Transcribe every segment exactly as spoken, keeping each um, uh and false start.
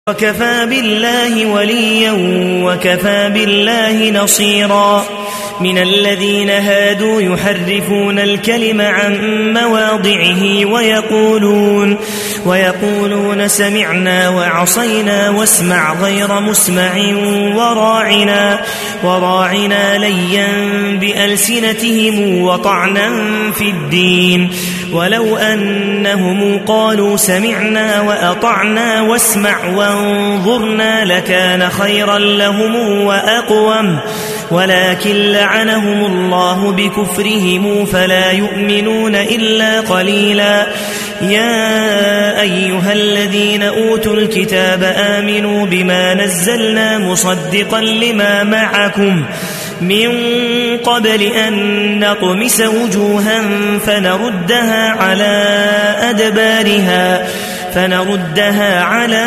وكفى بالله وليا وكفى بالله نصيرا. من الذين هادوا يحرفون الكلم عن مواضعه ويقولون, ويقولون سمعنا وعصينا واسمع غير مسمع وراعنا, وراعنا ليا بألسنتهم وطعنا في الدين. ولو أنهم قالوا سمعنا وأطعنا واسمع وانظرنا لكان خيرا لهم وأقوم, ولكن لعنهم الله بكفرهم فلا يؤمنون إلا قليلا. يا أيها الذين أوتوا الكتاب آمنوا بما نزلنا مصدقا لما معكم من قبل أن نطمس وجوها فنردها على أدبارها فنردها على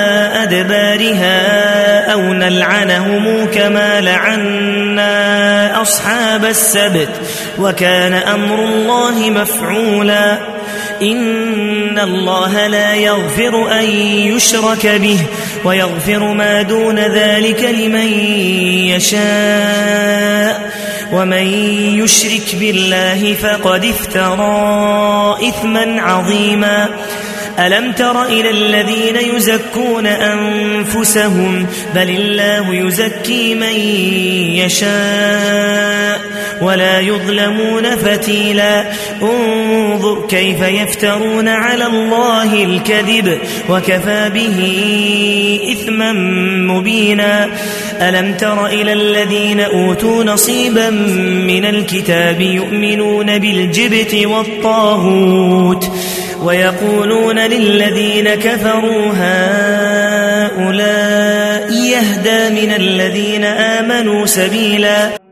أدبارها أو نلعنهم كما لعنا أصحاب السبت وكان أمر الله مفعولا. إن الله لا يغفر أن يشرك به ويغفر ما دون ذلك لمن يشاء, ومن يشرك بالله فقد افترى إثما عظيما. ألم تر إلى الذين يزكون أنفسهم بل الله يزكي من يشاء ولا يظلمون فتيلا. انظر كيف يفترون على الله الكذب وكفى به إثما مبينا. ألم تر إلى الذين أوتوا نصيبا من الكتاب يؤمنون بالجبت والطاغوت ويقولون للذين كفروا هؤلاء يهدى من الذين آمنوا سبيلا.